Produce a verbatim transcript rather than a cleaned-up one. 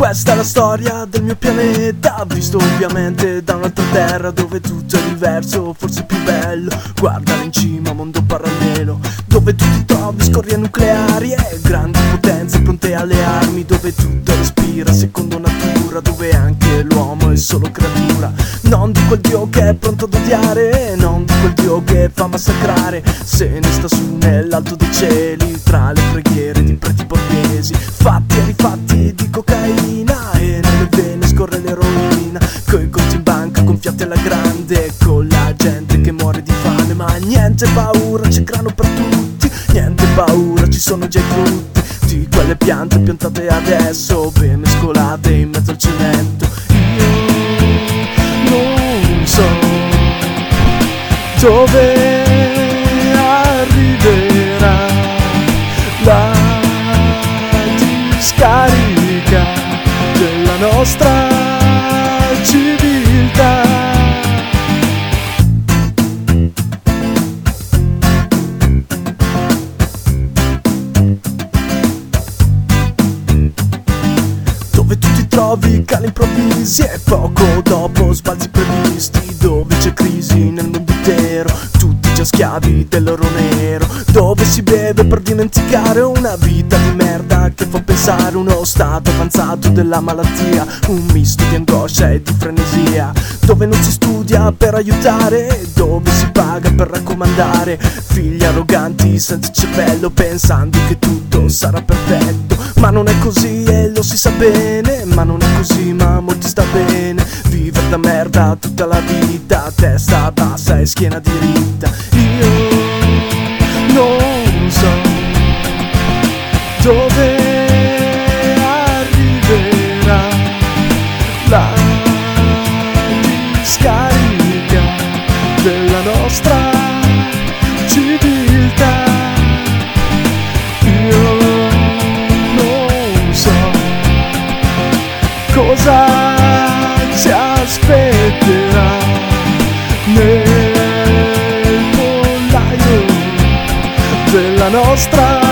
Questa è la storia del mio pianeta, visto ovviamente da un'altra terra dove tutto è diverso, forse più bello. Guardala in cima, mondo parallelo, dove tu ti trovi scorie nucleari e grandi potenze pronte alle armi, dove tutto respira secondo natura, dove anche l'uomo è solo creatura. Non di quel dio che è pronto ad odiare, non di quel dio che fa massacrare, se ne sta su nell'alto dei cieli, tra le preghiere di preti borghesi, fatti e rifatti di cocaina, e nelle vene scorre l'eroina, coi conti in banca gonfiati alla grande, con la gente che muore di fame. Ma niente paura, c'è grano per tutti, niente paura, ci sono già i frutti di quelle piante piantate adesso, ben mescolate in mezzo al cemento. Io non so dove arriverà la discarica della nostra civiltà. Dove tu ti trovi cali improvvisi e poco dopo sbalzi previsti, dove c'è crisi nel mondo intero, tutti già schiavi dell'oro nero, dove si beve per dimenticare una vita di merda che fa pensare uno stato avanzato della malattia, un misto di angoscia e di frenesia, dove non si studia per aiutare, dove si paga per raccomandare, figli arroganti senza cervello pensando che tutto sarà perfetto. Ma non è così e lo si sa bene, ma non è così ma a molti sta bene vivere da merda tutta la vita, testa bassa e schiena diritta. Io non so dove arriverà la discarica della nostra civiltà. Io non so cosa ci aspetterà nel pollaio della nostra